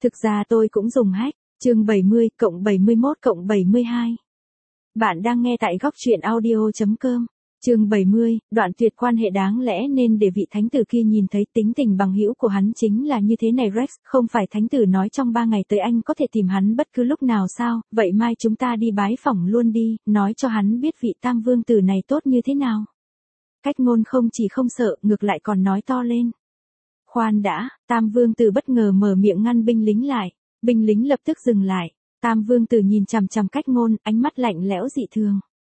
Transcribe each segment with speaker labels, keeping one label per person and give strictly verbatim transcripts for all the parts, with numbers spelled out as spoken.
Speaker 1: Thực ra tôi cũng dùng hack, chương bảy mươi cộng bảy mươi mốt cộng bảy mươi hai. Bạn đang nghe tại góc truyện audio chấm com. Chương bảy mươi, đoạn tuyệt quan hệ đáng lẽ nên để vị thánh tử kia nhìn thấy tính tình bằng hữu của hắn chính là như thế này Rex, không phải thánh tử nói trong ba ngày tới anh có thể tìm hắn bất cứ lúc nào sao, vậy mai chúng ta đi bái phỏng luôn đi, nói cho hắn biết vị tam vương tử này tốt như thế nào. Cách ngôn không chỉ không sợ, ngược lại còn nói to lên. Khoan đã, tam vương tử bất ngờ mở miệng ngăn binh lính lại, binh lính lập tức dừng lại, tam vương tử nhìn chằm chằm cách ngôn, ánh mắt lạnh lẽo dị thường.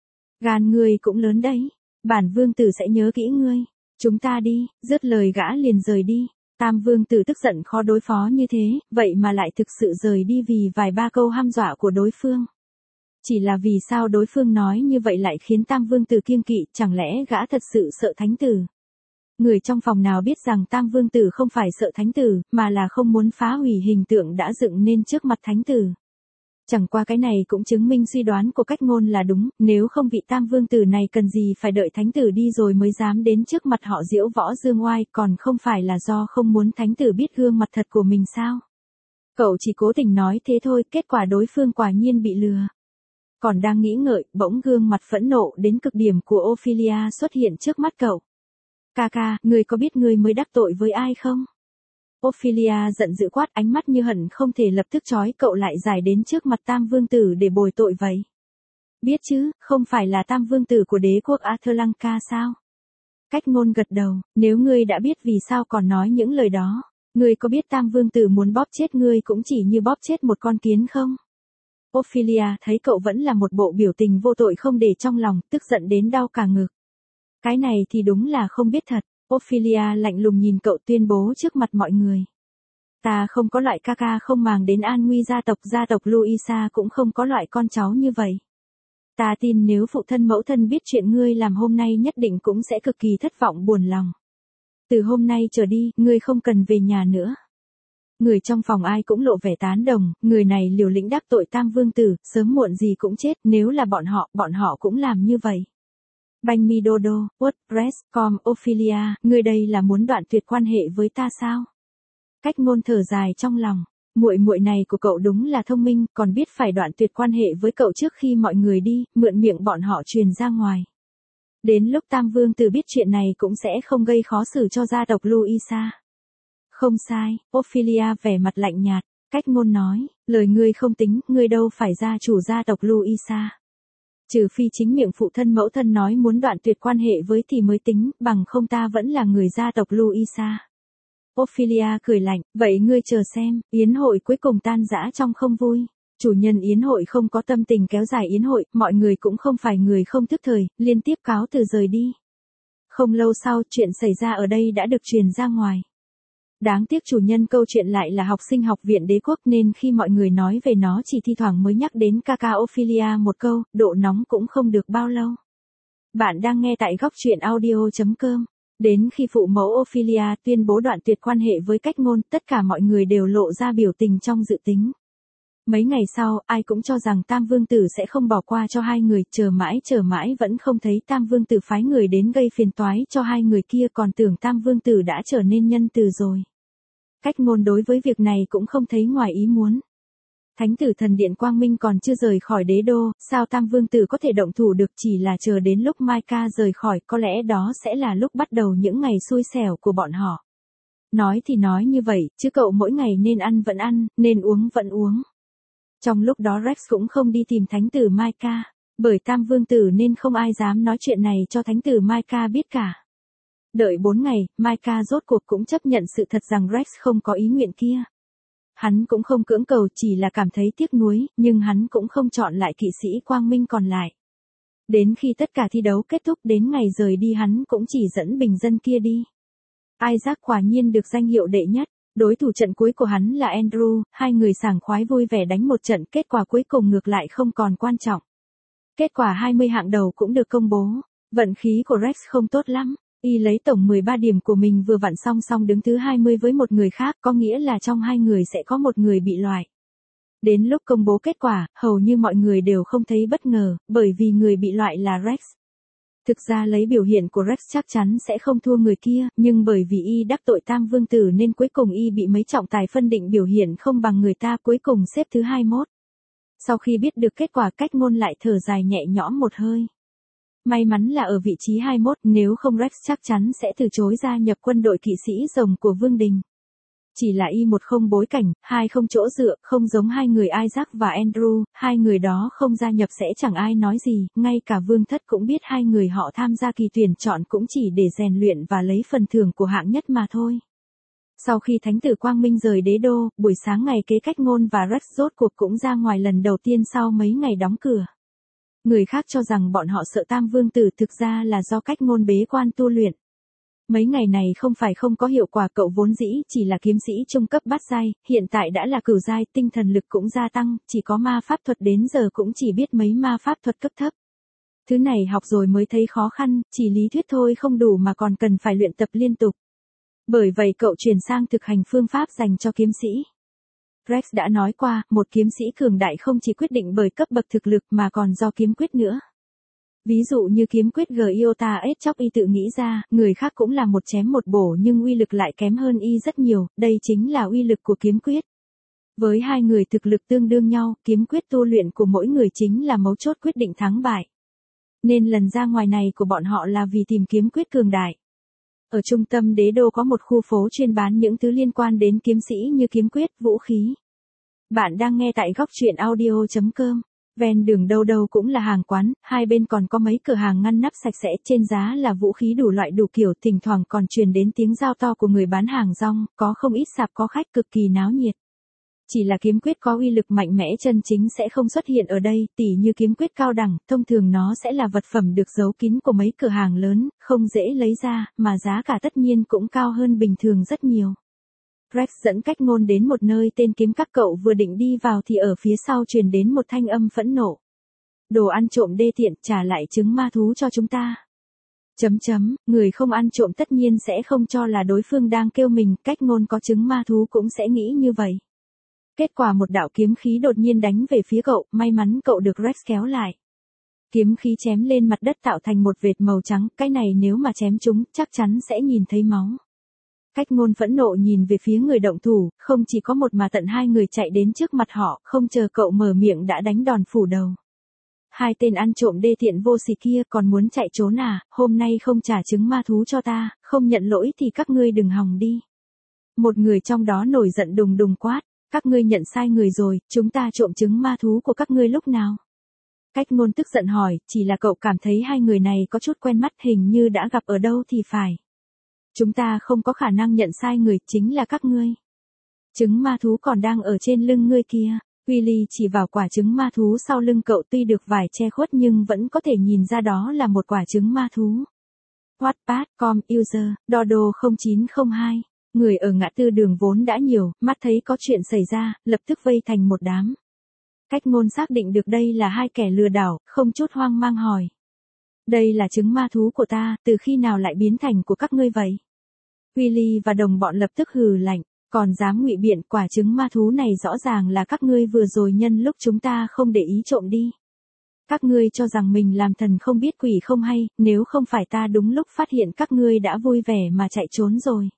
Speaker 1: Gan ngươi cũng lớn đấy, bản vương tử sẽ nhớ kỹ ngươi, chúng ta đi, dứt lời gã liền rời đi. Tam vương tử tức giận khó đối phó như thế, vậy mà lại thực sự rời đi vì vài ba câu hăm dọa của đối phương. Chỉ là vì sao đối phương nói như vậy lại khiến tam vương tử kiêng kỵ, chẳng lẽ gã thật sự sợ thánh tử? Người trong phòng nào biết rằng tam vương tử không phải sợ thánh tử, mà là không muốn phá hủy hình tượng đã dựng nên trước mặt thánh tử. Chẳng qua cái này cũng chứng minh suy đoán của cách ngôn là đúng, nếu không vị tam vương tử này cần gì phải đợi thánh tử đi rồi mới dám đến trước mặt họ diễu võ dương oai, còn không phải là do không muốn thánh tử biết gương mặt thật của mình sao? Cậu chỉ cố tình nói thế thôi, kết quả đối phương quả nhiên bị lừa. Còn đang nghĩ ngợi, bỗng gương mặt phẫn nộ đến cực điểm của Ophelia xuất hiện trước mắt cậu. Ca ca, ngươi có biết ngươi mới đắc tội với ai không? Ophelia giận dữ quát, ánh mắt như hận không thể lập tức trói cậu lại giải đến trước mặt tam vương tử để bồi tội vậy. Biết chứ, không phải là tam vương tử của đế quốc Athlanka sao? Cách ngôn gật đầu, nếu ngươi đã biết vì sao còn nói những lời đó, ngươi có biết tam vương tử muốn bóp chết ngươi cũng chỉ như bóp chết một con kiến không? Ophelia thấy cậu vẫn là một bộ biểu tình vô tội không để trong lòng, tức giận đến đau cả ngực. Cái này thì đúng là không biết thật. Ophelia lạnh lùng nhìn cậu tuyên bố trước mặt mọi người. Ta không có loại ca ca không màng đến an nguy gia tộc, gia tộc Luisa cũng không có loại con cháu như vậy. Ta tin nếu phụ thân mẫu thân biết chuyện ngươi làm hôm nay nhất định cũng sẽ cực kỳ thất vọng buồn lòng. Từ hôm nay trở đi, ngươi không cần về nhà nữa. Người trong phòng ai cũng lộ vẻ tán đồng, người này liều lĩnh đắc tội tam vương tử, sớm muộn gì cũng chết, nếu là bọn họ, bọn họ cũng làm như vậy. Banh mi đô đô, WordPress, com, Ophelia, ngươi đây là muốn đoạn tuyệt quan hệ với ta sao? Cách ngôn thở dài trong lòng, muội muội này của cậu đúng là thông minh, còn biết phải đoạn tuyệt quan hệ với cậu trước khi mọi người đi, mượn miệng bọn họ truyền ra ngoài. Đến lúc tam vương tử biết chuyện này cũng sẽ không gây khó xử cho gia tộc Luisa. Không sai, Ophelia vẻ mặt lạnh nhạt, cách ngôn nói, lời ngươi không tính, ngươi đâu phải gia chủ gia tộc Luisa. Trừ phi chính miệng phụ thân mẫu thân nói muốn đoạn tuyệt quan hệ với thì mới tính, bằng không ta vẫn là người gia tộc Luisa. Ophelia cười lạnh, vậy ngươi chờ xem, yến hội cuối cùng tan rã trong không vui. Chủ nhân yến hội không có tâm tình kéo dài yến hội, mọi người cũng không phải người không thức thời, liên tiếp cáo từ rời đi. Không lâu sau, chuyện xảy ra ở đây đã được truyền ra ngoài. Đáng tiếc chủ nhân câu chuyện lại là học sinh học viện đế quốc nên khi mọi người nói về nó chỉ thi thoảng mới nhắc đến ca ca Ophelia một câu, độ nóng cũng không được bao lâu. Bạn đang nghe tại góc truyện audio chấm com. Đến khi phụ mẫu Ophelia tuyên bố đoạn tuyệt quan hệ với cách ngôn, tất cả mọi người đều lộ ra biểu tình trong dự tính. Mấy ngày sau, ai cũng cho rằng tam vương tử sẽ không bỏ qua cho hai người, chờ mãi chờ mãi vẫn không thấy tam vương tử phái người đến gây phiền toái cho hai người kia, còn tưởng tam vương tử đã trở nên nhân từ rồi. Cách ngôn đối với việc này cũng không thấy ngoài ý muốn. Thánh tử thần điện Quang Minh còn chưa rời khỏi đế đô, sao tam vương tử có thể động thủ được, chỉ là chờ đến lúc Micah rời khỏi, có lẽ đó sẽ là lúc bắt đầu những ngày xui xẻo của bọn họ. Nói thì nói như vậy, chứ cậu mỗi ngày nên ăn vẫn ăn, nên uống vẫn uống. Trong lúc đó Rex cũng không đi tìm thánh tử Micah, bởi tam vương tử nên không ai dám nói chuyện này cho thánh tử Micah biết cả. Đợi bốn ngày, Micah rốt cuộc cũng chấp nhận sự thật rằng Rex không có ý nguyện kia. Hắn cũng không cưỡng cầu, chỉ là cảm thấy tiếc nuối, nhưng hắn cũng không chọn lại kỵ sĩ Quang Minh còn lại. Đến khi tất cả thi đấu kết thúc đến ngày rời đi hắn cũng chỉ dẫn bình dân kia đi. Isaac quả nhiên được danh hiệu đệ nhất. Đối thủ trận cuối của hắn là Andrew, hai người sảng khoái vui vẻ đánh một trận, kết quả cuối cùng ngược lại không còn quan trọng. Kết quả hai mươi hạng đầu cũng được công bố, vận khí của Rex không tốt lắm, y lấy tổng mười ba điểm của mình vừa vặn song song đứng thứ hai mươi với một người khác, có nghĩa là trong hai người sẽ có một người bị loại. Đến lúc công bố kết quả, hầu như mọi người đều không thấy bất ngờ, bởi vì người bị loại là Rex. Thực ra lấy biểu hiện của Rex chắc chắn sẽ không thua người kia, nhưng bởi vì y đắc tội Tam Vương Tử nên cuối cùng y bị mấy trọng tài phân định biểu hiện không bằng người ta, cuối cùng xếp thứ hai mươi mốt. Sau khi biết được kết quả, Cách Ngôn lại thở dài nhẹ nhõm một hơi. May mắn là ở vị trí hai mươi mốt, nếu không Rex chắc chắn sẽ từ chối gia nhập quân đội kỵ sĩ rồng của Vương Đình. Chỉ là y một không bối cảnh, hai không chỗ dựa, không giống hai người Isaac và Andrew, hai người đó không gia nhập sẽ chẳng ai nói gì, ngay cả Vương Thất cũng biết hai người họ tham gia kỳ tuyển chọn cũng chỉ để rèn luyện và lấy phần thưởng của hạng nhất mà thôi. Sau khi Thánh tử Quang Minh rời đế đô, buổi sáng ngày kế Cách Ngôn và Rex rốt cuộc cũng ra ngoài lần đầu tiên sau mấy ngày đóng cửa. Người khác cho rằng bọn họ sợ Tam Vương Tử, thực ra là do Cách Ngôn bế quan tu luyện. Mấy ngày này không phải không có hiệu quả, cậu vốn dĩ chỉ là kiếm sĩ trung cấp bát giai, hiện tại đã là cửu giai, tinh thần lực cũng gia tăng, chỉ có ma pháp thuật đến giờ cũng chỉ biết mấy ma pháp thuật cấp thấp. Thứ này học rồi mới thấy khó khăn, chỉ lý thuyết thôi không đủ mà còn cần phải luyện tập liên tục. Bởi vậy cậu chuyển sang thực hành phương pháp dành cho kiếm sĩ. Rex đã nói qua, một kiếm sĩ cường đại không chỉ quyết định bởi cấp bậc thực lực mà còn do kiếm quyết nữa. Ví dụ như kiếm quyết Giota ết chóc y tự nghĩ ra, người khác cũng là một chém một bổ nhưng uy lực lại kém hơn y rất nhiều, đây chính là uy lực của kiếm quyết. Với hai người thực lực tương đương nhau, kiếm quyết tu luyện của mỗi người chính là mấu chốt quyết định thắng bại. Nên lần ra ngoài này của bọn họ là vì tìm kiếm quyết cường đại. Ở trung tâm đế đô có một khu phố chuyên bán những thứ liên quan đến kiếm sĩ như kiếm quyết, vũ khí. Bạn đang nghe tại góc truyện audio chấm com. Ven đường đâu đâu cũng là hàng quán, hai bên còn có mấy cửa hàng ngăn nắp sạch sẽ, trên giá là vũ khí đủ loại đủ kiểu, thỉnh thoảng còn truyền đến tiếng giao to của người bán hàng rong, có không ít sạp có khách, cực kỳ náo nhiệt. Chỉ là kiếm quyết có uy lực mạnh mẽ chân chính sẽ không xuất hiện ở đây, tỉ như kiếm quyết cao đẳng, thông thường nó sẽ là vật phẩm được giấu kín của mấy cửa hàng lớn, không dễ lấy ra, mà giá cả tất nhiên cũng cao hơn bình thường rất nhiều. Rex dẫn Cách Ngôn đến một nơi tên kiếm các, cậu vừa định đi vào thì ở phía sau truyền đến một thanh âm phẫn nộ. Đồ ăn trộm đê tiện, trả lại trứng ma thú cho chúng ta. Chấm chấm, người không ăn trộm tất nhiên sẽ không cho là đối phương đang kêu mình, Cách Ngôn có trứng ma thú cũng sẽ nghĩ như vậy. Kết quả một đạo kiếm khí đột nhiên đánh về phía cậu, may mắn cậu được Rex kéo lại. Kiếm khí chém lên mặt đất tạo thành một vệt màu trắng, cái này nếu mà chém chúng, chắc chắn sẽ nhìn thấy máu. Cách Ngôn phẫn nộ nhìn về phía người động thủ, không chỉ có một mà tận hai người chạy đến trước mặt họ, không chờ cậu mở miệng đã đánh đòn phủ đầu. Hai tên ăn trộm đê tiện vô sỉ kia còn muốn chạy trốn à, hôm nay không trả trứng ma thú cho ta, không nhận lỗi thì các ngươi đừng hòng đi. Một người trong đó nổi giận đùng đùng quát, các ngươi nhận sai người rồi, chúng ta trộm trứng ma thú của các ngươi lúc nào? Cách Ngôn tức giận hỏi, chỉ là cậu cảm thấy hai người này có chút quen mắt, hình như đã gặp ở đâu thì phải. Chúng ta không có khả năng nhận sai người, chính là các ngươi. Trứng ma thú còn đang ở trên lưng ngươi kia. Willy chỉ vào quả trứng ma thú sau lưng cậu, tuy được vải che khuất nhưng vẫn có thể nhìn ra đó là một quả trứng ma thú. Wattpad chấm com user, Dodo không chín không hai. Người ở ngã tư đường vốn đã nhiều, mắt thấy có chuyện xảy ra, lập tức vây thành một đám. Cách Ngôn xác định được đây là hai kẻ lừa đảo, không chút hoang mang hỏi. Đây là trứng ma thú của ta, từ khi nào lại biến thành của các ngươi vậy? Willy và đồng bọn lập tức hừ lạnh, còn dám ngụy biện, quả trứng ma thú này rõ ràng là các ngươi vừa rồi nhân lúc chúng ta không để ý trộm đi. Các ngươi cho rằng mình làm thần không biết quỷ không hay, nếu không phải ta đúng lúc phát hiện các ngươi đã vui vẻ mà chạy trốn rồi.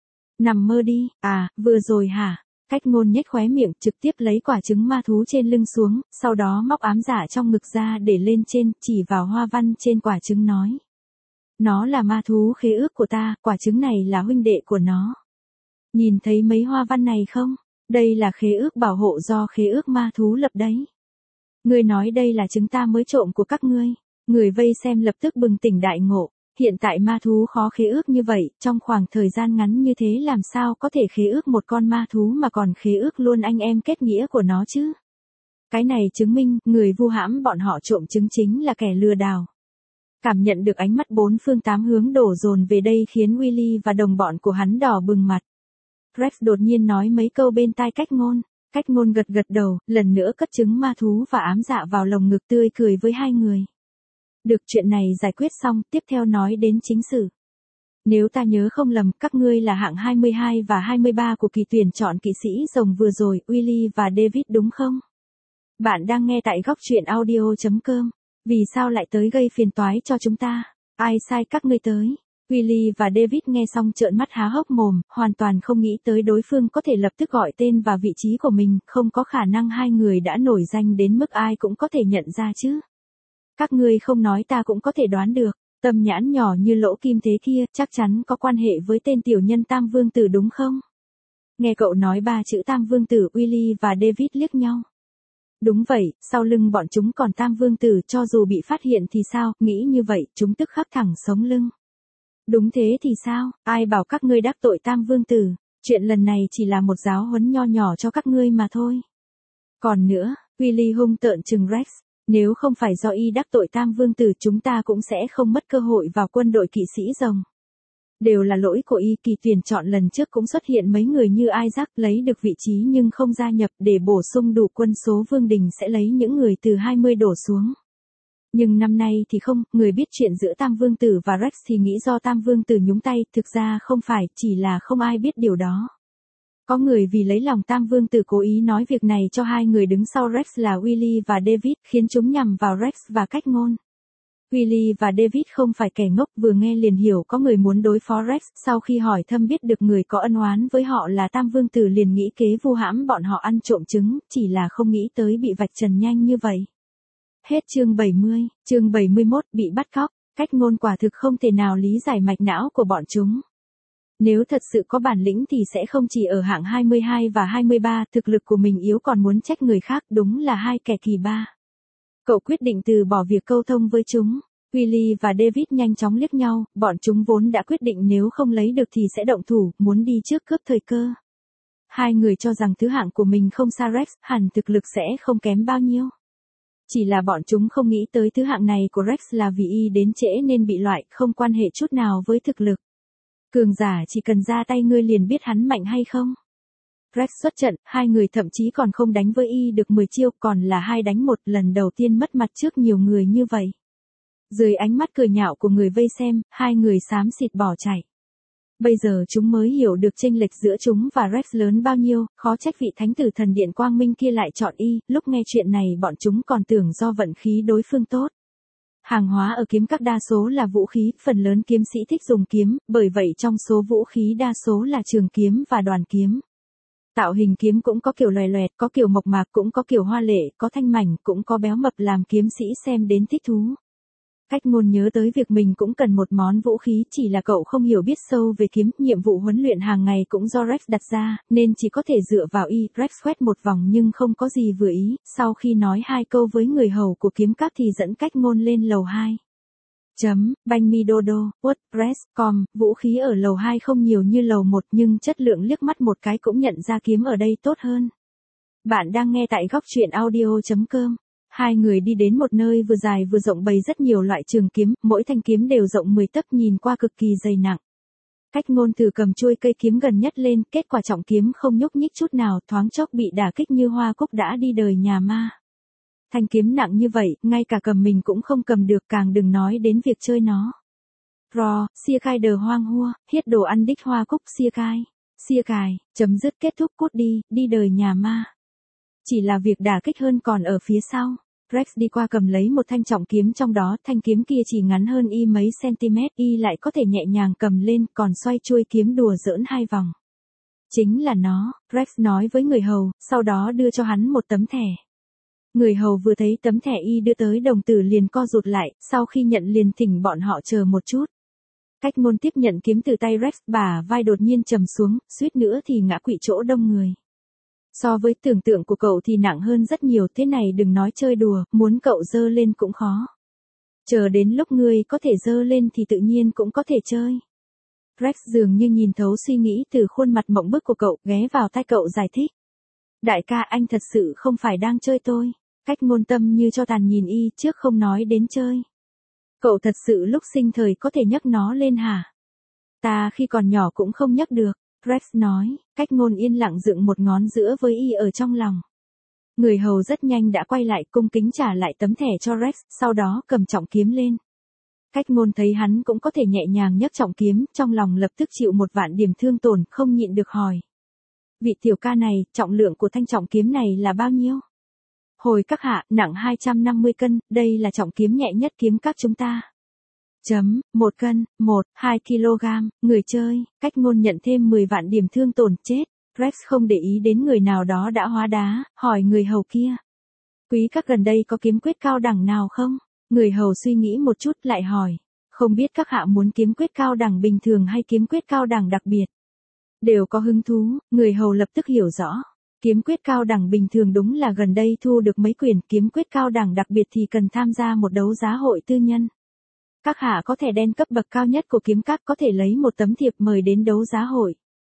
Speaker 1: Nằm mơ đi, à, vừa rồi hả? Cách Ngôn nhếch khóe miệng, trực tiếp lấy quả trứng ma thú trên lưng xuống, sau đó móc ám giả trong ngực ra để lên trên, chỉ vào hoa văn trên quả trứng nói. Nó là ma thú khế ước của ta, quả trứng này là huynh đệ của nó. Nhìn thấy mấy hoa văn này không? Đây là khế ước bảo hộ do khế ước ma thú lập đấy. Ngươi nói đây là trứng ta mới trộm của các ngươi. Người vây xem lập tức bừng tỉnh đại ngộ. Hiện tại ma thú khó khế ước như vậy, trong khoảng thời gian ngắn như thế làm sao có thể khế ước một con ma thú mà còn khế ước luôn anh em kết nghĩa của nó chứ? Cái này chứng minh, người vu hãm bọn họ trộm trứng chính là kẻ lừa đảo. Cảm nhận được ánh mắt bốn phương tám hướng đổ dồn về đây khiến Willy và đồng bọn của hắn đỏ bừng mặt. Rex đột nhiên nói mấy câu bên tai Cách Ngôn. Cách Ngôn gật gật đầu, lần nữa cất trứng ma thú và ám dạ vào lồng ngực, tươi cười với hai người. Được, chuyện này giải quyết xong, tiếp theo nói đến chính sự. Nếu ta nhớ không lầm, các ngươi là hạng hai mươi hai và hai mươi ba của kỳ tuyển chọn kỵ sĩ rồng vừa rồi, Willy và David đúng không? Bạn đang nghe tại góc truyện audio chấm com. Vì sao lại tới gây phiền toái cho chúng ta? Ai sai các ngươi tới? Willy và David nghe xong trợn mắt há hốc mồm, hoàn toàn không nghĩ tới đối phương có thể lập tức gọi tên và vị trí của mình, không có khả năng hai người đã nổi danh đến mức ai cũng có thể nhận ra chứ. Các ngươi không nói ta cũng có thể đoán được, tâm nhãn nhỏ như lỗ kim thế kia, chắc chắn có quan hệ với tên tiểu nhân Tam Vương Tử đúng không? Nghe cậu nói ba chữ Tam Vương Tử, Willy và David liếc nhau. Đúng vậy, sau lưng bọn chúng còn Tam Vương Tử, cho dù bị phát hiện thì sao, nghĩ như vậy, chúng tức khắc thẳng sống lưng. Đúng thế thì sao, ai bảo các ngươi đắc tội Tam Vương Tử, chuyện lần này chỉ là một giáo huấn nho nhỏ cho các ngươi mà thôi. Còn nữa, Willy hung tợn trừng Rex, nếu không phải do y đắc tội Tam Vương Tử chúng ta cũng sẽ không mất cơ hội vào quân đội kỵ sĩ rồng. Đều là lỗi của y, kỳ tuyển chọn lần trước cũng xuất hiện mấy người như Isaac lấy được vị trí nhưng không gia nhập, để bổ sung đủ quân số Vương Đình sẽ lấy những người từ hai mươi đổ xuống. Nhưng năm nay thì không, người biết chuyện giữa Tam Vương Tử và Rex thì nghĩ do Tam Vương Tử nhúng tay, thực ra không phải, chỉ là không ai biết điều đó. Có người vì lấy lòng Tam Vương Tử cố ý nói việc này cho hai người đứng sau Rex là Willy và David, khiến chúng nhằm vào Rex và cách ngôn. Willy và David không phải kẻ ngốc, vừa nghe liền hiểu có người muốn đối phó Rex, sau khi hỏi thăm biết được người có ân oán với họ là Tam Vương Tử liền nghĩ kế vu hãm bọn họ ăn trộm trứng, chỉ là không nghĩ tới bị vạch trần nhanh như vậy. Hết chương bảy mươi, chương bảy mươi mốt, bị bắt cóc, cách ngôn quả thực không thể nào lý giải mạch não của bọn chúng. Nếu thật sự có bản lĩnh thì sẽ không chỉ ở hạng hai mươi hai và hai mươi ba, thực lực của mình yếu còn muốn trách người khác, đúng là hai kẻ kỳ ba. Cậu quyết định từ bỏ việc câu thông với chúng. Willy và David nhanh chóng liếc nhau, bọn chúng vốn đã quyết định nếu không lấy được thì sẽ động thủ, muốn đi trước cướp thời cơ. Hai người cho rằng thứ hạng của mình không xa Rex, hẳn thực lực sẽ không kém bao nhiêu. Chỉ là bọn chúng không nghĩ tới thứ hạng này của Rex là vì y đến trễ nên bị loại, không quan hệ chút nào với thực lực. Cường giả chỉ cần ra tay ngươi liền biết hắn mạnh hay không. Rex xuất trận, hai người thậm chí còn không đánh với y được mười chiêu, còn là hai đánh một, lần đầu tiên mất mặt trước nhiều người như vậy. Dưới ánh mắt cười nhạo của người vây xem, hai người xám xịt bỏ chạy. Bây giờ chúng mới hiểu được chênh lệch giữa chúng và Rex lớn bao nhiêu, khó trách vị thánh tử thần điện quang minh kia lại chọn y, lúc nghe chuyện này bọn chúng còn tưởng do vận khí đối phương tốt. Hàng hóa ở kiếm các đa số là vũ khí, phần lớn kiếm sĩ thích dùng kiếm, bởi vậy trong số vũ khí đa số là trường kiếm và đoàn kiếm. Tạo hình kiếm cũng có kiểu loè loẹt, có kiểu mộc mạc, cũng có kiểu hoa lệ, có thanh mảnh, cũng có béo mập làm kiếm sĩ xem đến thích thú. Cách ngôn nhớ tới việc mình cũng cần một món vũ khí, chỉ là cậu không hiểu biết sâu về kiếm, nhiệm vụ huấn luyện hàng ngày cũng do Rex đặt ra, nên chỉ có thể dựa vào y. Rex quét một vòng nhưng không có gì vừa ý, sau khi nói hai câu với người hầu của kiếm các thì dẫn cách ngôn lên lầu hai. Chấm, banh mi dodo, wordpress chấm com, vũ khí ở lầu hai không nhiều như lầu một nhưng chất lượng liếc mắt một cái cũng nhận ra kiếm ở đây tốt hơn. Bạn đang nghe tại góc truyện audio chấm com. Hai người đi đến một nơi vừa dài vừa rộng bày rất nhiều loại trường kiếm, mỗi thanh kiếm đều rộng mười tấc nhìn qua cực kỳ dày nặng. Cách ngôn thử cầm chuôi cây kiếm gần nhất lên, kết quả trọng kiếm không nhúc nhích chút nào, thoáng chốc bị đả kích như hoa cúc đã đi đời nhà ma. Thanh kiếm nặng như vậy, ngay cả cầm mình cũng không cầm được, càng đừng nói đến việc chơi nó. Ro, xia cai đờ hoang hua, hiết đồ ăn đích hoa cúc xia cai. Xia cài, chấm dứt kết thúc cút đi, đi đời nhà ma. Chỉ là việc đả kích hơn còn ở phía sau. Rex đi qua cầm lấy một thanh trọng kiếm trong đó, thanh kiếm kia chỉ ngắn hơn y mấy cm, y lại có thể nhẹ nhàng cầm lên, còn xoay chuôi kiếm đùa giỡn hai vòng. Chính là nó, Rex nói với người hầu, sau đó đưa cho hắn một tấm thẻ. Người hầu vừa thấy tấm thẻ y đưa tới đồng tử liền co rụt lại, sau khi nhận liền thỉnh bọn họ chờ một chút. Cách ngôn tiếp nhận kiếm từ tay Rex, bả vai đột nhiên trầm xuống, suýt nữa thì ngã quỵ chỗ đông người. So với tưởng tượng của cậu thì nặng hơn rất nhiều, thế này đừng nói chơi đùa, muốn cậu dơ lên cũng khó. Chờ đến lúc ngươi có thể dơ lên thì tự nhiên cũng có thể chơi. Rex dường như nhìn thấu suy nghĩ từ khuôn mặt mộng bức của cậu, ghé vào tai cậu giải thích. Đại ca, anh thật sự không phải đang chơi tôi. Cách ngôn tâm như cho tàn nhìn y, trước không nói đến chơi. Cậu thật sự lúc sinh thời có thể nhấc nó lên hả? Ta khi còn nhỏ cũng không nhấc được. Rex nói, cách ngôn yên lặng dựng một ngón giữa với y ở trong lòng. Người hầu rất nhanh đã quay lại cung kính trả lại tấm thẻ cho Rex, sau đó cầm trọng kiếm lên. Cách ngôn thấy hắn cũng có thể nhẹ nhàng nhấc trọng kiếm, trong lòng lập tức chịu một vạn điểm thương tổn, không nhịn được hỏi. Vị tiểu ca này, trọng lượng của thanh trọng kiếm này là bao nhiêu? Hồi các hạ, nặng hai trăm năm mươi cân, đây là trọng kiếm nhẹ nhất kiếm các chúng ta. Chấm, một cân, một, hai ki lô gam, người chơi, cách ngôn nhận thêm mười vạn điểm thương tổn, chết. Rex không để ý đến người nào đó đã hóa đá, hỏi người hầu kia. Quý các gần đây có kiếm quyết cao đẳng nào không? Người hầu suy nghĩ một chút lại hỏi. Không biết các hạ muốn kiếm quyết cao đẳng bình thường hay kiếm quyết cao đẳng đặc biệt? Đều có hứng thú, người hầu lập tức hiểu rõ. Kiếm quyết cao đẳng bình thường đúng là gần đây thu được mấy quyển, kiếm quyết cao đẳng đặc biệt thì cần tham gia một đấu giá hội tư nhân. Các hạ có thẻ đen cấp bậc cao nhất của kiếm các có thể lấy một tấm thiệp mời đến đấu giá hội.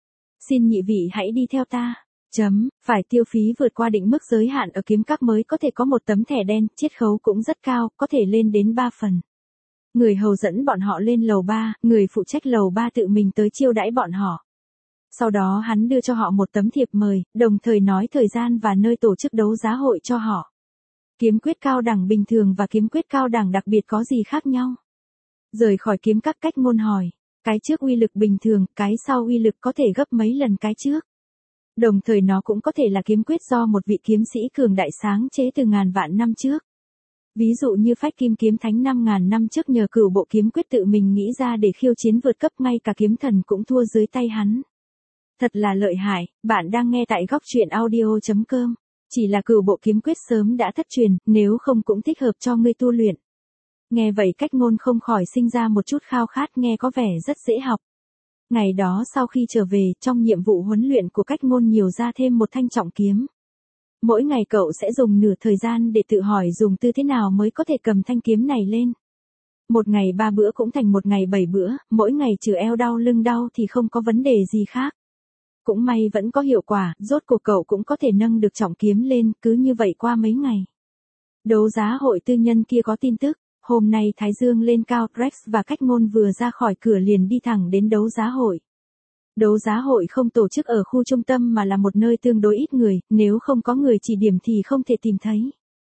Speaker 1: Xin nhị vị hãy đi theo ta. Chấm, phải tiêu phí vượt qua định mức giới hạn ở kiếm các mới có thể có một tấm thẻ đen, chiết khấu cũng rất cao, có thể lên đến ba phần. Người hầu dẫn bọn họ lên lầu ba, người phụ trách lầu ba tự mình tới chiêu đãi bọn họ. Sau đó hắn đưa cho họ một tấm thiệp mời, đồng thời nói thời gian và nơi tổ chức đấu giá hội cho họ. Kiếm quyết cao đẳng bình thường và kiếm quyết cao đẳng đặc biệt có gì khác nhau? Rời khỏi kiếm các, cách ngôn hỏi. Cái trước uy lực bình thường, cái sau uy lực có thể gấp mấy lần cái trước. Đồng thời nó cũng có thể là kiếm quyết do một vị kiếm sĩ cường đại sáng chế từ ngàn vạn năm trước. Ví dụ như phách kim kiếm thánh năm ngàn năm trước nhờ cửu bộ kiếm quyết tự mình nghĩ ra để khiêu chiến vượt cấp, ngay cả kiếm thần cũng thua dưới tay hắn. Thật là lợi hại, bạn đang nghe tại góc truyện audio chấm com. Chỉ là cửu bộ kiếm quyết sớm đã thất truyền, nếu không cũng thích hợp cho ngươi tu luyện. Nghe vậy cách ngôn không khỏi sinh ra một chút khao khát, nghe có vẻ rất dễ học. Ngày đó sau khi trở về, trong nhiệm vụ huấn luyện của cách ngôn nhiều ra thêm một thanh trọng kiếm. Mỗi ngày cậu sẽ dùng nửa thời gian để tự hỏi dùng tư thế nào mới có thể cầm thanh kiếm này lên. Một ngày ba bữa cũng thành một ngày bảy bữa, mỗi ngày trừ eo đau lưng đau thì không có vấn đề gì khác. Cũng may vẫn có hiệu quả, rốt cuộc cậu cũng có thể nâng được trọng kiếm lên, cứ như vậy qua mấy ngày. Đấu giá hội tư nhân kia có tin tức, hôm nay Thái Dương lên cao, Rex và cách ngôn vừa ra khỏi cửa liền đi thẳng đến đấu giá hội. Đấu giá hội không tổ chức ở khu trung tâm mà là một nơi tương đối ít người, nếu không có người chỉ điểm thì không thể tìm thấy.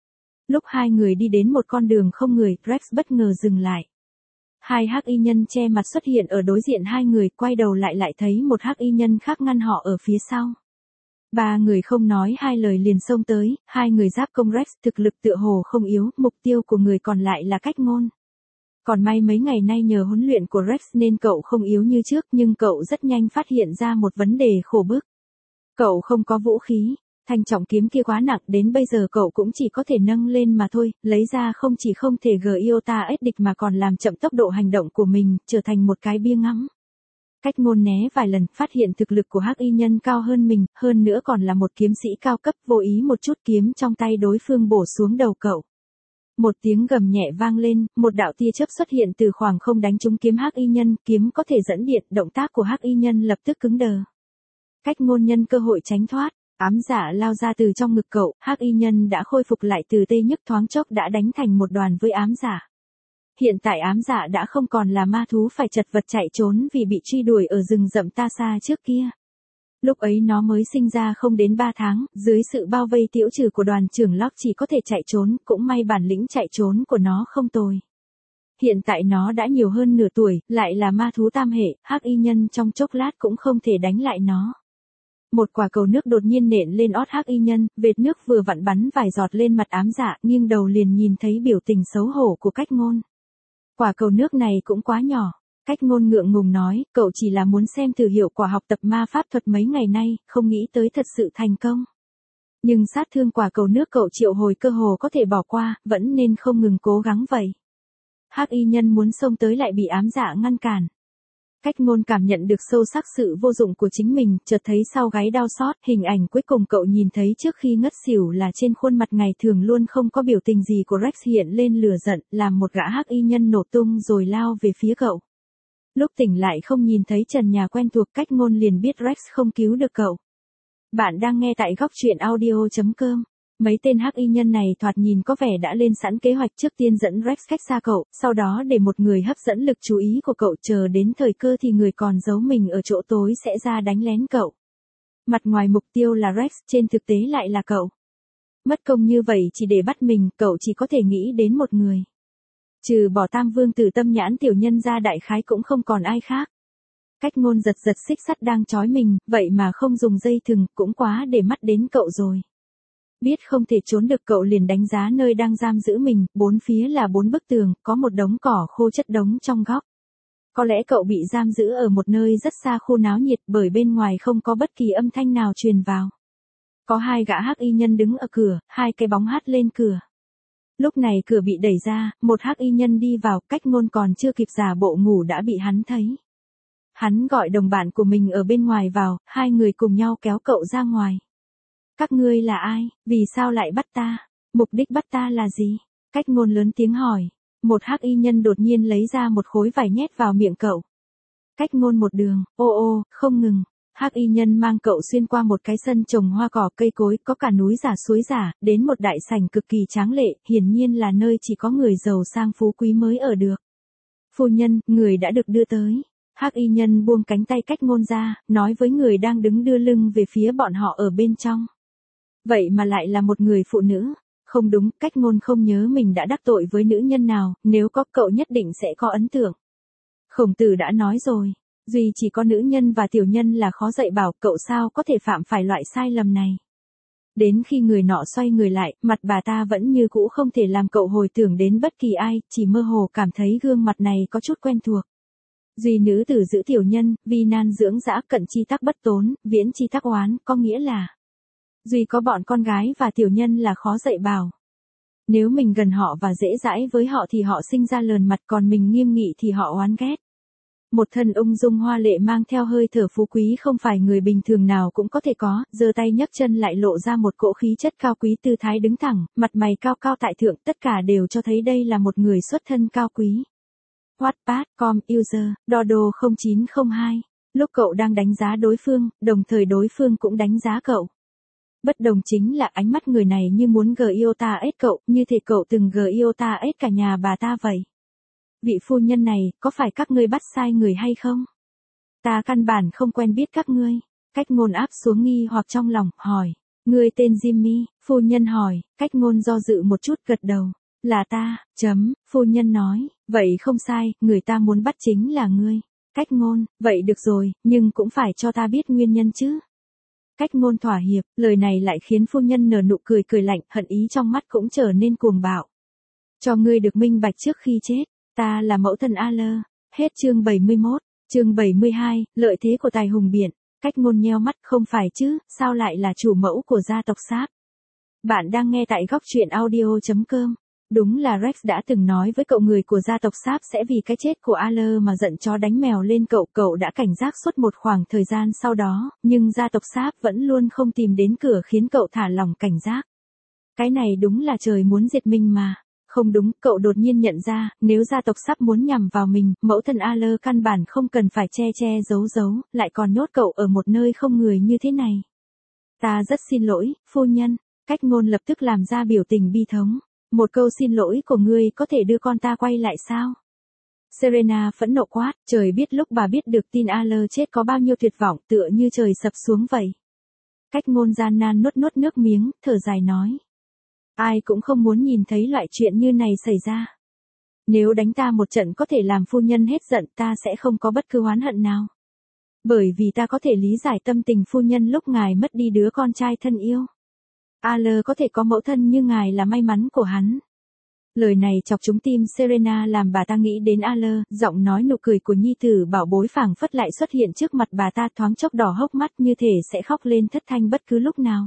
Speaker 1: Lúc hai người đi đến một con đường không người, Rex bất ngờ dừng lại. Hai hắc y nhân che mặt xuất hiện ở đối diện hai người, quay đầu lại lại thấy một hắc y nhân khác ngăn họ ở phía sau. Ba người không nói hai lời liền xông tới, hai người giáp công Rex, thực lực tựa hồ không yếu, mục tiêu của người còn lại là cách ngôn. Còn may mấy ngày nay nhờ huấn luyện của Rex nên cậu không yếu như trước, nhưng cậu rất nhanh phát hiện ra một vấn đề khổ bức. Cậu không có vũ khí, thanh trọng kiếm kia quá nặng, đến bây giờ cậu cũng chỉ có thể nâng lên mà thôi, lấy ra không chỉ không thể gây iota ết địch mà còn làm chậm tốc độ hành động của mình, trở thành một cái bia ngắm. Cách ngôn né vài lần, phát hiện thực lực của hắc y nhân cao hơn mình, hơn nữa còn là một kiếm sĩ cao cấp, vô ý một chút kiếm trong tay đối phương bổ xuống đầu cậu. Một tiếng gầm nhẹ vang lên, một đạo tia chớp xuất hiện từ khoảng không đánh trúng kiếm hắc y nhân, kiếm có thể dẫn điện, động tác của hắc y nhân lập tức cứng đờ. Cách ngôn nhân cơ hội tránh thoát, ám giả lao ra từ trong ngực cậu, hắc y nhân đã khôi phục lại từ tê nhức, thoáng chốc đã đánh thành một đoàn với ám giả. Hiện tại ám giả đã không còn là ma thú phải chật vật chạy trốn vì bị truy đuổi ở rừng rậm ta xa trước kia. Lúc ấy nó mới sinh ra không đến ba tháng, dưới sự bao vây tiễu trừ của đoàn trưởng Locke chỉ có thể chạy trốn, cũng may bản lĩnh chạy trốn của nó không tồi. Hiện tại nó đã nhiều hơn nửa tuổi, lại là ma thú tam hệ, hắc y nhân trong chốc lát cũng không thể đánh lại nó. Một quả cầu nước đột nhiên nện lên ót hắc y nhân, vệt nước vừa vặn bắn vài giọt lên mặt ám giả, nghiêng đầu liền nhìn thấy biểu tình xấu hổ của cách ngôn. Quả cầu nước này cũng quá nhỏ. Cách ngôn ngượng ngùng nói, cậu chỉ là muốn xem thử hiệu quả học tập ma pháp thuật mấy ngày nay, không nghĩ tới thật sự thành công. Nhưng sát thương quả cầu nước cậu triệu hồi cơ hồ có thể bỏ qua, vẫn nên không ngừng cố gắng vậy. Hắc y nhân muốn xông tới lại bị ám dạ ngăn cản. Cách ngôn cảm nhận được sâu sắc sự vô dụng của chính mình, chợt thấy sau gáy đau xót, hình ảnh cuối cùng cậu nhìn thấy trước khi ngất xỉu là trên khuôn mặt ngày thường luôn không có biểu tình gì của Rex hiện lên lửa giận, làm một gã hắc y nhân nổ tung rồi lao về phía cậu. Lúc tỉnh lại không nhìn thấy trần nhà quen thuộc, cách ngôn liền biết Rex không cứu được cậu. Bạn đang nghe tại góc truyện audio chấm com. Mấy tên hắc y nhân này thoạt nhìn có vẻ đã lên sẵn kế hoạch, trước tiên dẫn Rex cách xa cậu, sau đó để một người hấp dẫn lực chú ý của cậu, chờ đến thời cơ thì người còn giấu mình ở chỗ tối sẽ ra đánh lén cậu. Mặt ngoài mục tiêu là Rex, trên thực tế lại là cậu. Mất công như vậy chỉ để bắt mình, cậu chỉ có thể nghĩ đến một người. Trừ bỏ Tam Vương Tử Tâm Nhãn tiểu nhân ra đại khái cũng không còn ai khác. Cách ngôn giật giật xích sắt đang trói mình, vậy mà không dùng dây thừng, cũng quá để mắt đến cậu rồi. Biết không thể trốn được cậu liền đánh giá nơi đang giam giữ mình, bốn phía là bốn bức tường, có một đống cỏ khô chất đống trong góc. Có lẽ cậu bị giam giữ ở một nơi rất xa khu náo nhiệt bởi bên ngoài không có bất kỳ âm thanh nào truyền vào. Có hai gã hắc y nhân đứng ở cửa, hai cái bóng hắt lên cửa. Lúc này cửa bị đẩy ra, một hắc y nhân đi vào, Cách Ngôn còn chưa kịp giả bộ ngủ đã bị hắn thấy. Hắn gọi đồng bạn của mình ở bên ngoài vào, hai người cùng nhau kéo cậu ra ngoài. Các ngươi là ai, vì sao lại bắt ta, mục đích bắt ta là gì? Cách Ngôn lớn tiếng hỏi. Một hắc y nhân đột nhiên lấy ra một khối vải nhét vào miệng cậu. Cách Ngôn một đường, ô ô, không ngừng. Hắc y nhân mang cậu xuyên qua một cái sân trồng hoa cỏ cây cối, có cả núi giả suối giả, đến một đại sảnh cực kỳ tráng lệ, hiển nhiên là nơi chỉ có người giàu sang phú quý mới ở được. Phu nhân, người đã được đưa tới. Hắc y nhân buông cánh tay Cách Ngôn ra, nói với người đang đứng đưa lưng về phía bọn họ ở bên trong. Vậy mà lại là một người phụ nữ. Không đúng, Cách Ngôn không nhớ mình đã đắc tội với nữ nhân nào, nếu có cậu nhất định sẽ có ấn tượng. Khổng Tử đã nói rồi, duy chỉ có nữ nhân và tiểu nhân là khó dạy bảo, cậu sao có thể phạm phải loại sai lầm này. Đến khi người nọ xoay người lại, mặt bà ta vẫn như cũ không thể làm cậu hồi tưởng đến bất kỳ ai, chỉ mơ hồ cảm thấy gương mặt này có chút quen thuộc. Duy nữ tử giữ tiểu nhân, vi nan dưỡng dã, cận chi tắc bất tốn, viễn chi tắc oán, có nghĩa là duy có bọn con gái và tiểu nhân là khó dạy bảo. Nếu mình gần họ và dễ dãi với họ thì họ sinh ra lờn mặt, còn mình nghiêm nghị thì họ oán ghét. Một thân ung dung hoa lệ mang theo hơi thở phú quý không phải người bình thường nào cũng có thể có, giơ tay nhấc chân lại lộ ra một cỗ khí chất cao quý, tư thái đứng thẳng, mặt mày cao cao tại thượng, tất cả đều cho thấy đây là một người xuất thân cao quý. Wattpad, com, user, Dodo không chín không hai. Lúc cậu đang đánh giá đối phương, đồng thời đối phương cũng đánh giá cậu. Bất đồng chính là ánh mắt người này như muốn gờ yêu ta ết cậu, như thể cậu từng gờ yêu ta ết cả nhà bà ta vậy. Vị phu nhân này, có phải các ngươi bắt sai người hay không? Ta căn bản không quen biết các ngươi. Cách Ngôn áp xuống nghi hoặc trong lòng, hỏi. Ngươi tên Jimmy, phu nhân hỏi, Cách Ngôn do dự một chút gật đầu. Là ta, chấm, phu nhân nói, vậy không sai, người ta muốn bắt chính là ngươi. Cách Ngôn, vậy được rồi, nhưng cũng phải cho ta biết nguyên nhân chứ. Cách Ngôn thỏa hiệp, lời này lại khiến phu nhân nở nụ cười cười lạnh, hận ý trong mắt cũng trở nên cuồng bạo. Cho ngươi được minh bạch trước khi chết, ta là mẫu thân A Lơ. Hết chương bảy mươi mốt, chương bảy mươi hai, lợi thế của tài hùng biển. Cách Ngôn nheo mắt, không phải chứ, sao lại là chủ mẫu của gia tộc Sáp? Bạn đang nghe tại góc truyện audio chấm com. Đúng là Rex đã từng nói với cậu người của gia tộc Sáp sẽ vì cái chết của A Lơ mà giận chó đánh mèo lên cậu, cậu đã cảnh giác suốt một khoảng thời gian sau đó, nhưng gia tộc Sáp vẫn luôn không tìm đến cửa khiến cậu thả lỏng cảnh giác. Cái này đúng là trời muốn diệt mình mà. Không đúng, cậu đột nhiên nhận ra, nếu gia tộc Sáp muốn nhằm vào mình, mẫu thân A Lơ căn bản không cần phải che che giấu giấu, lại còn nhốt cậu ở một nơi không người như thế này. Ta rất xin lỗi, phu nhân. Cách Ngôn lập tức làm ra biểu tình bi thống. Một câu xin lỗi của ngươi có thể đưa con ta quay lại sao? Serena phẫn nộ quát, trời biết lúc bà biết được tin A Lơ chết có bao nhiêu tuyệt vọng, tựa như trời sập xuống vậy. Cách Ngôn gian nan nuốt nuốt nước miếng, thở dài nói. Ai cũng không muốn nhìn thấy loại chuyện như này xảy ra. Nếu đánh ta một trận có thể làm phu nhân hết giận, ta sẽ không có bất cứ oán hận nào. Bởi vì ta có thể lý giải tâm tình phu nhân lúc ngài mất đi đứa con trai thân yêu. A Lơ có thể có mẫu thân như ngài là may mắn của hắn. Lời này chọc trúng tim Serena làm bà ta nghĩ đến A Lơ, giọng nói nụ cười của nhi tử bảo bối phảng phất lại xuất hiện trước mặt bà ta, thoáng chốc đỏ hốc mắt như thể sẽ khóc lên thất thanh bất cứ lúc nào.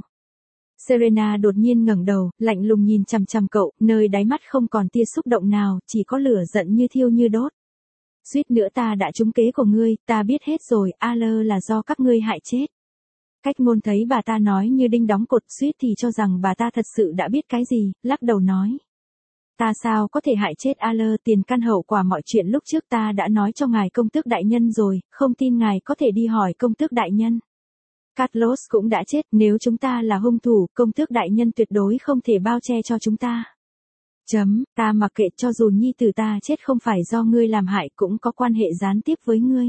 Speaker 1: Serena đột nhiên ngẩng đầu, lạnh lùng nhìn chằm chằm cậu, nơi đáy mắt không còn tia xúc động nào, chỉ có lửa giận như thiêu như đốt. Suýt nữa ta đã trúng kế của ngươi, ta biết hết rồi, A Lơ là do các ngươi hại chết. Cách Ngôn thấy bà ta nói như đinh đóng cột, suýt thì cho rằng bà ta thật sự đã biết cái gì, lắc đầu nói. Ta sao có thể hại chết A Lơ, tiền căn hậu quả mọi chuyện lúc trước ta đã nói cho ngài công tước đại nhân rồi, không tin ngài có thể đi hỏi công tước đại nhân. Carlos cũng đã chết, nếu chúng ta là hung thủ, công tước đại nhân tuyệt đối không thể bao che cho chúng ta. Chấm, ta mặc kệ, cho dù nhi tử ta chết không phải do ngươi làm hại cũng có quan hệ gián tiếp với ngươi.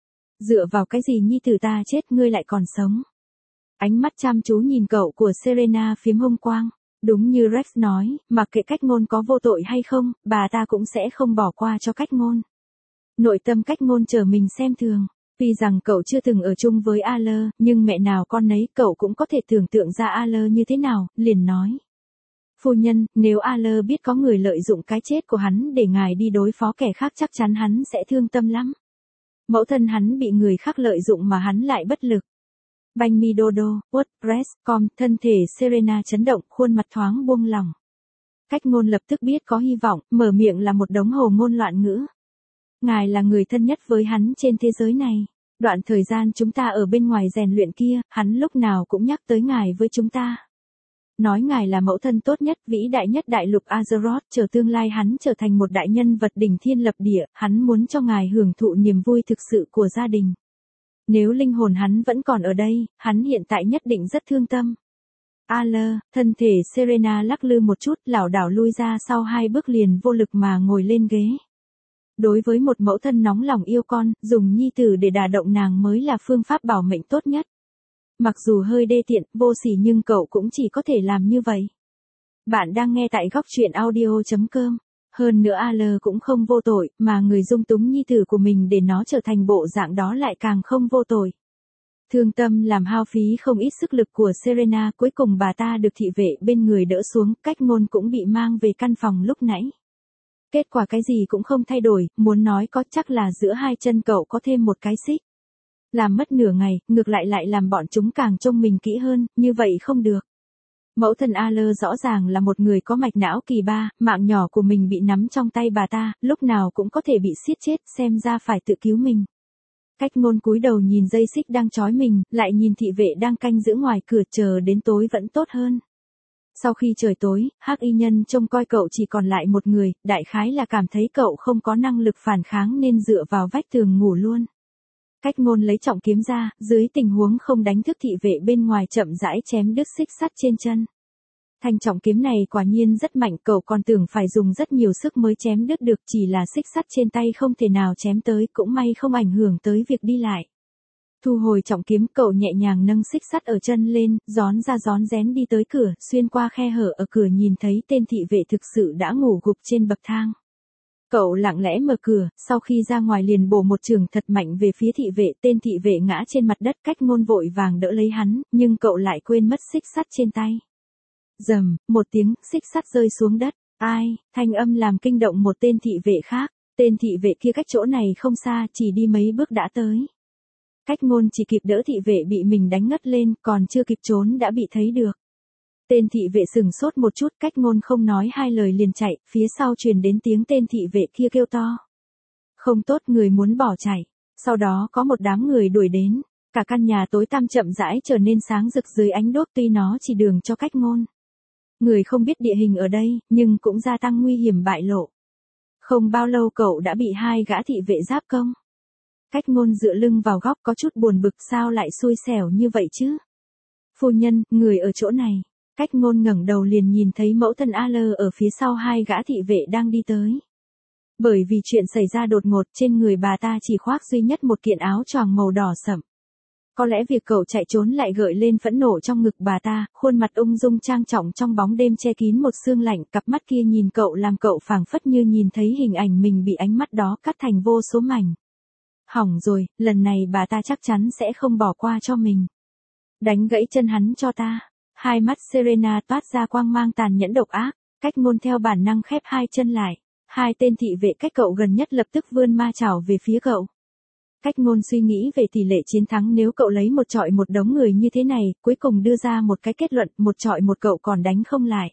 Speaker 1: Dựa vào cái gì nhi tử ta chết ngươi lại còn sống? Ánh mắt chăm chú nhìn cậu của Serena phiếm hung quang. Đúng như Rex nói, mặc kệ Cách Ngôn có vô tội hay không, bà ta cũng sẽ không bỏ qua cho Cách Ngôn. Nội tâm Cách Ngôn chờ mình xem thường. Tuy rằng cậu chưa từng ở chung với Aler, nhưng mẹ nào con nấy cậu cũng có thể tưởng tượng ra Aler như thế nào, liền nói. Phu nhân, nếu Aler biết có người lợi dụng cái chết của hắn để ngài đi đối phó kẻ khác chắc chắn hắn sẽ thương tâm lắm. Mẫu thân hắn bị người khác lợi dụng mà hắn lại bất lực. Banh mi dodo, WordPress chấm com, thân thể Serena chấn động, khuôn mặt thoáng buông lỏng. Cách ngôn lập tức biết có hy vọng, mở miệng là một đống hồ ngôn loạn ngữ. Ngài là người thân nhất với hắn trên thế giới này. Đoạn thời gian chúng ta ở bên ngoài rèn luyện kia, hắn lúc nào cũng nhắc tới ngài với chúng ta. Nói ngài là mẫu thân tốt nhất, vĩ đại nhất đại lục Azeroth, chờ tương lai hắn trở thành một đại nhân vật đỉnh thiên lập địa, hắn muốn cho ngài hưởng thụ niềm vui thực sự của gia đình. Nếu linh hồn hắn vẫn còn ở đây, hắn hiện tại nhất định rất thương tâm. Aler, thân thể Serena lắc lư một chút, lảo đảo lui ra sau hai bước liền vô lực mà ngồi lên ghế. Đối với một mẫu thân nóng lòng yêu con, dùng nhi tử để đả động nàng mới là phương pháp bảo mệnh tốt nhất. Mặc dù hơi đê tiện, vô sỉ nhưng cậu cũng chỉ có thể làm như vậy. Bạn đang nghe tại góc truyện audio chấm com. Hơn nữa Aler cũng không vô tội, mà người dung túng nhi tử của mình để nó trở thành bộ dạng đó lại càng không vô tội. Thương tâm làm hao phí không ít sức lực của Serena, cuối cùng bà ta được thị vệ bên người đỡ xuống, cách ngôn cũng bị mang về căn phòng lúc nãy. Kết quả cái gì cũng không thay đổi, muốn nói có chắc là giữa hai chân cậu có thêm một cái xích. Làm mất nửa ngày, ngược lại lại làm bọn chúng càng trông mình kỹ hơn, như vậy không được. Mẫu thân Aler rõ ràng là một người có mạch não kỳ ba, mạng nhỏ của mình bị nắm trong tay bà ta, lúc nào cũng có thể bị siết chết, xem ra phải tự cứu mình. Cách ngôn cúi đầu nhìn dây xích đang trói mình, lại nhìn thị vệ đang canh giữ ngoài cửa, chờ đến tối vẫn tốt hơn. Sau khi trời tối, hắc y nhân trông coi cậu chỉ còn lại một người, đại khái là cảm thấy cậu không có năng lực phản kháng nên dựa vào vách tường ngủ luôn. Cách ngôn lấy trọng kiếm ra, dưới tình huống không đánh thức thị vệ bên ngoài chậm rãi chém đứt xích sắt trên chân. Thanh trọng kiếm này quả nhiên rất mạnh, cậu còn tưởng phải dùng rất nhiều sức mới chém đứt được, chỉ là xích sắt trên tay không thể nào chém tới, cũng may không ảnh hưởng tới việc đi lại. Thu hồi trọng kiếm, cậu nhẹ nhàng nâng xích sắt ở chân lên, rón ra rón rén đi tới cửa, xuyên qua khe hở ở cửa nhìn thấy tên thị vệ thực sự đã ngủ gục trên bậc thang. Cậu lặng lẽ mở cửa, sau khi ra ngoài liền bổ một chưởng thật mạnh về phía thị vệ, tên thị vệ ngã trên mặt đất, cách ngôn vội vàng đỡ lấy hắn, nhưng cậu lại quên mất xích sắt trên tay. Rầm, một tiếng, xích sắt rơi xuống đất, ai, thanh âm làm kinh động một tên thị vệ khác, tên thị vệ kia cách chỗ này không xa, chỉ đi mấy bước đã tới. Cách ngôn chỉ kịp đỡ thị vệ bị mình đánh ngất lên, còn chưa kịp trốn đã bị thấy được. Tên thị vệ sừng sốt một chút, cách ngôn không nói hai lời liền chạy, phía sau truyền đến tiếng tên thị vệ kia kêu to. Không tốt, người muốn bỏ chạy. Sau đó có một đám người đuổi đến, cả căn nhà tối tăm chậm rãi trở nên sáng rực dưới ánh đuốc, tuy nó chỉ đường cho cách ngôn. Người không biết địa hình ở đây, nhưng cũng gia tăng nguy hiểm bại lộ. Không bao lâu cậu đã bị hai gã thị vệ giáp công. Cách ngôn dựa lưng vào góc có chút buồn bực, sao lại xui xẻo như vậy chứ? Phu nhân, người ở chỗ này. Cách ngôn ngẩng đầu liền nhìn thấy mẫu thân Aler ở phía sau hai gã thị vệ đang đi tới. Bởi vì chuyện xảy ra đột ngột, trên người bà ta chỉ khoác duy nhất một kiện áo choàng màu đỏ sẫm. Có lẽ việc cậu chạy trốn lại gợi lên phẫn nộ trong ngực bà ta, khuôn mặt ung dung trang trọng trong bóng đêm che kín một sương lạnh, cặp mắt kia nhìn cậu làm cậu phảng phất như nhìn thấy hình ảnh mình bị ánh mắt đó cắt thành vô số mảnh. Hỏng rồi, lần này bà ta chắc chắn sẽ không bỏ qua cho mình. Đánh gãy chân hắn cho ta. Hai mắt Serena toát ra quang mang tàn nhẫn độc ác, cách ngôn theo bản năng khép hai chân lại. Hai tên thị vệ cách cậu gần nhất lập tức vươn ma chảo về phía cậu. Cách ngôn suy nghĩ về tỷ lệ chiến thắng nếu cậu lấy một trọi một đống người như thế này, cuối cùng đưa ra một cái kết luận, một trọi một cậu còn đánh không lại.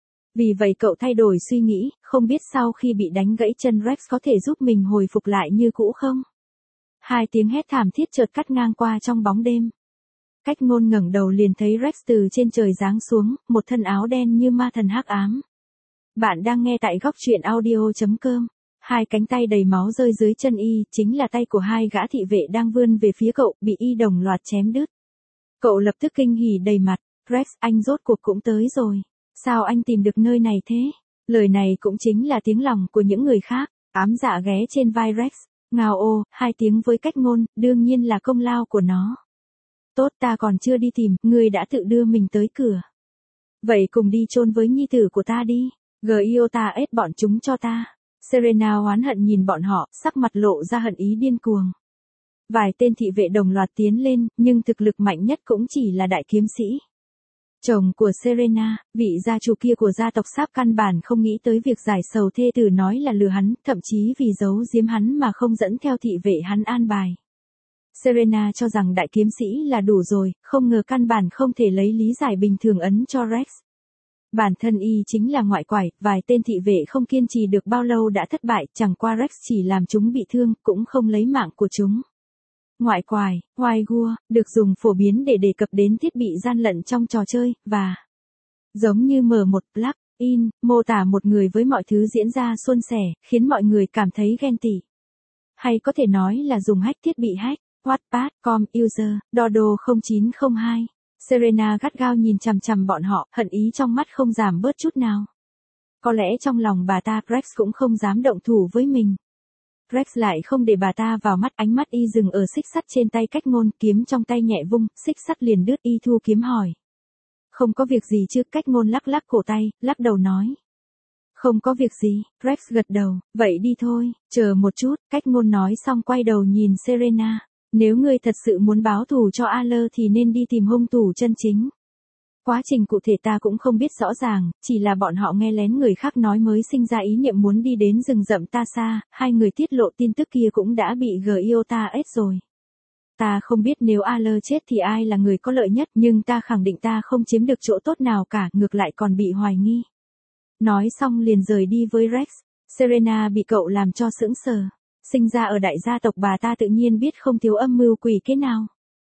Speaker 1: Vì vậy cậu thay đổi suy nghĩ, không biết sau khi bị đánh gãy chân Rex có thể giúp mình hồi phục lại như cũ không? Hai tiếng hét thảm thiết chợt cắt ngang qua trong bóng đêm. Cách ngôn ngẩng đầu liền thấy Rex từ trên trời giáng xuống, một thân áo đen như ma thần hắc ám. Bạn đang nghe tại góc truyện audio chấm com. Hai cánh tay đầy máu rơi dưới chân y, chính là tay của hai gã thị vệ đang vươn về phía cậu, bị y đồng loạt chém đứt. Cậu lập tức kinh hỉ đầy mặt, Rex, anh rốt cuộc cũng tới rồi. Sao anh tìm được nơi này thế? Lời này cũng chính là tiếng lòng của những người khác, ám dạ ghé trên vai Rex, ngao ô, hai tiếng với cách ngôn, đương nhiên là công lao của nó. Tốt, ta còn chưa đi tìm, ngươi đã tự đưa mình tới cửa. Vậy cùng đi chôn với nhi tử của ta đi, Giota ết bọn chúng cho ta. Serena oán hận nhìn bọn họ, sắc mặt lộ ra hận ý điên cuồng. Vài tên thị vệ đồng loạt tiến lên, nhưng thực lực mạnh nhất cũng chỉ là đại kiếm sĩ. Chồng của Serena, vị gia chủ kia của gia tộc Sáp căn bản không nghĩ tới việc giải sầu thê tử nói là lừa hắn, thậm chí vì giấu giếm hắn mà không dẫn theo thị vệ hắn an bài. Serena cho rằng đại kiếm sĩ là đủ rồi, không ngờ căn bản không thể lấy lý giải bình thường ấn cho Rex. Bản thân y chính là ngoại quải, vài tên thị vệ không kiên trì được bao lâu đã thất bại, chẳng qua Rex chỉ làm chúng bị thương, cũng không lấy mạng của chúng. Ngoại quải, white gua, được dùng phổ biến để đề cập đến thiết bị gian lận trong trò chơi, và giống như M một plug-in, mô tả một người với mọi thứ diễn ra suôn sẻ, khiến mọi người cảm thấy ghen tị. Hay có thể nói là dùng hack thiết bị hack, Wattpad chấm com user, Dodo không chín không hai. Serena gắt gao nhìn chằm chằm bọn họ, hận ý trong mắt không giảm bớt chút nào. Có lẽ trong lòng bà ta, Rex cũng không dám động thủ với mình. Rex lại không để bà ta vào mắt, ánh mắt y dừng ở xích sắt trên tay Cách Ngôn, kiếm trong tay nhẹ vung, xích sắt liền đứt, y thu kiếm hỏi. Không có việc gì chứ? Cách Ngôn lắc lắc cổ tay, lắc đầu nói. Không có việc gì, Rex gật đầu, vậy đi thôi, chờ một chút, Cách Ngôn nói xong quay đầu nhìn Serena. Nếu ngươi thật sự muốn báo thù cho Aller thì nên đi tìm hung thủ chân chính. Quá trình cụ thể ta cũng không biết rõ ràng, chỉ là bọn họ nghe lén người khác nói mới sinh ra ý niệm muốn đi đến rừng rậm Tasa, hai người tiết lộ tin tức kia cũng đã bị Giotha rồi. Ta không biết nếu Aller chết thì ai là người có lợi nhất, nhưng ta khẳng định ta không chiếm được chỗ tốt nào cả, ngược lại còn bị hoài nghi. Nói xong liền rời đi với Rex. Serena bị cậu làm cho sững sờ. Sinh ra ở đại gia tộc bà ta tự nhiên biết không thiếu âm mưu quỷ kế nào.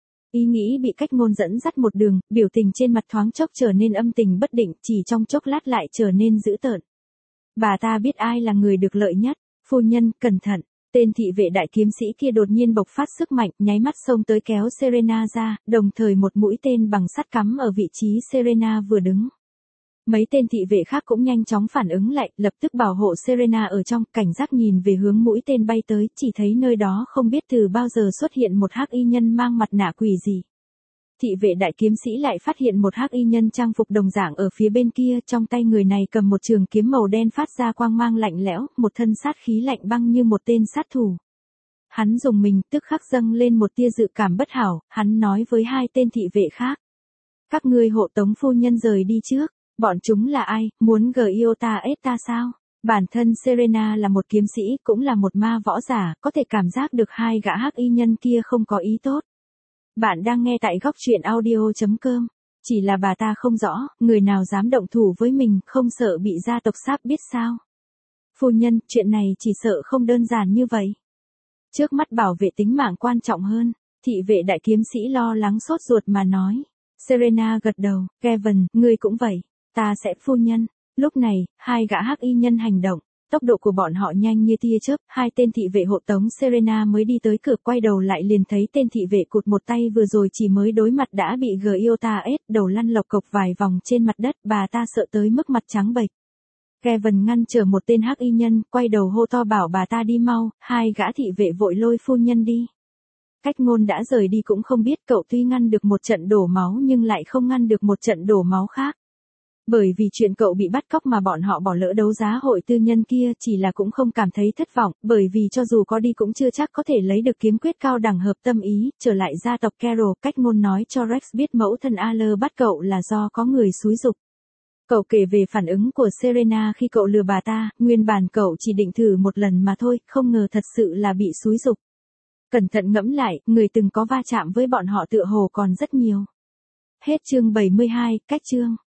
Speaker 1: Ý nghĩ bị Cách Ngôn dẫn dắt một đường, biểu tình trên mặt thoáng chốc trở nên âm tình bất định, chỉ trong chốc lát lại trở nên dữ tợn. Bà ta biết ai là người được lợi nhất. Phu nhân, cẩn thận. Tên thị vệ đại kiếm sĩ kia đột nhiên bộc phát sức mạnh, nháy mắt xông tới kéo Serena ra, đồng thời một mũi tên bằng sắt cắm ở vị trí Serena vừa đứng. Mấy tên thị vệ khác cũng nhanh chóng phản ứng lại, lập tức bảo hộ Serena ở trong, cảnh giác nhìn về hướng mũi tên bay tới, chỉ thấy nơi đó không biết từ bao giờ xuất hiện một hắc y nhân mang mặt nạ quỷ gì. Thị vệ đại kiếm sĩ lại phát hiện một hắc y nhân trang phục đồng dạng ở phía bên kia, trong tay người này cầm một trường kiếm màu đen phát ra quang mang lạnh lẽo, một thân sát khí lạnh băng như một tên sát thủ. Hắn dùng mình, tức khắc dâng lên một tia dự cảm bất hảo, hắn nói với hai tên thị vệ khác. Các ngươi hộ tống phu nhân rời đi trước. Bọn chúng là ai, muốn Giotha ta sao? Bản thân Serena là một kiếm sĩ, cũng là một ma võ giả, có thể cảm giác được hai gã hắc y nhân kia không có ý tốt. Bạn đang nghe tại góc truyện audio chấm com. Chỉ là bà ta không rõ, người nào dám động thủ với mình, không sợ bị gia tộc Sáp biết sao? Phu nhân, chuyện này chỉ sợ không đơn giản như vậy. Trước mắt bảo vệ tính mạng quan trọng hơn, thị vệ đại kiếm sĩ lo lắng sốt ruột mà nói. Serena gật đầu, Kevin, ngươi cũng vậy. Ta sẽ, phu nhân. Lúc này, hai gã hắc y nhân hành động, tốc độ của bọn họ nhanh như tia chớp, hai tên thị vệ hộ tống Serena mới đi tới cửa, quay đầu lại liền thấy tên thị vệ cụt một tay vừa rồi chỉ mới đối mặt đã bị Giotha đầu lăn lộc cộc vài vòng trên mặt đất, bà ta sợ tới mức mặt trắng bệch. Kevin ngăn trở một tên hắc y nhân, quay đầu hô to bảo bà ta đi mau, hai gã thị vệ vội lôi phu nhân đi. Cách Ngôn đã rời đi cũng không biết cậu tuy ngăn được một trận đổ máu nhưng lại không ngăn được một trận đổ máu khác. Bởi vì chuyện cậu bị bắt cóc mà bọn họ bỏ lỡ đấu giá hội tư nhân kia, chỉ là cũng không cảm thấy thất vọng, bởi vì cho dù có đi cũng chưa chắc có thể lấy được kiếm quyết cao đẳng hợp tâm ý. Trở lại gia tộc Carol, Cách Ngôn nói cho Rex biết mẫu thân Aller bắt cậu là do có người xúi giục. Cậu kể về phản ứng của Serena khi cậu lừa bà ta, nguyên bản cậu chỉ định thử một lần mà thôi, không ngờ thật sự là bị xúi giục. Cẩn thận ngẫm lại, người từng có va chạm với bọn họ tựa hồ còn rất nhiều. Hết chương bảy mươi hai, cách chương.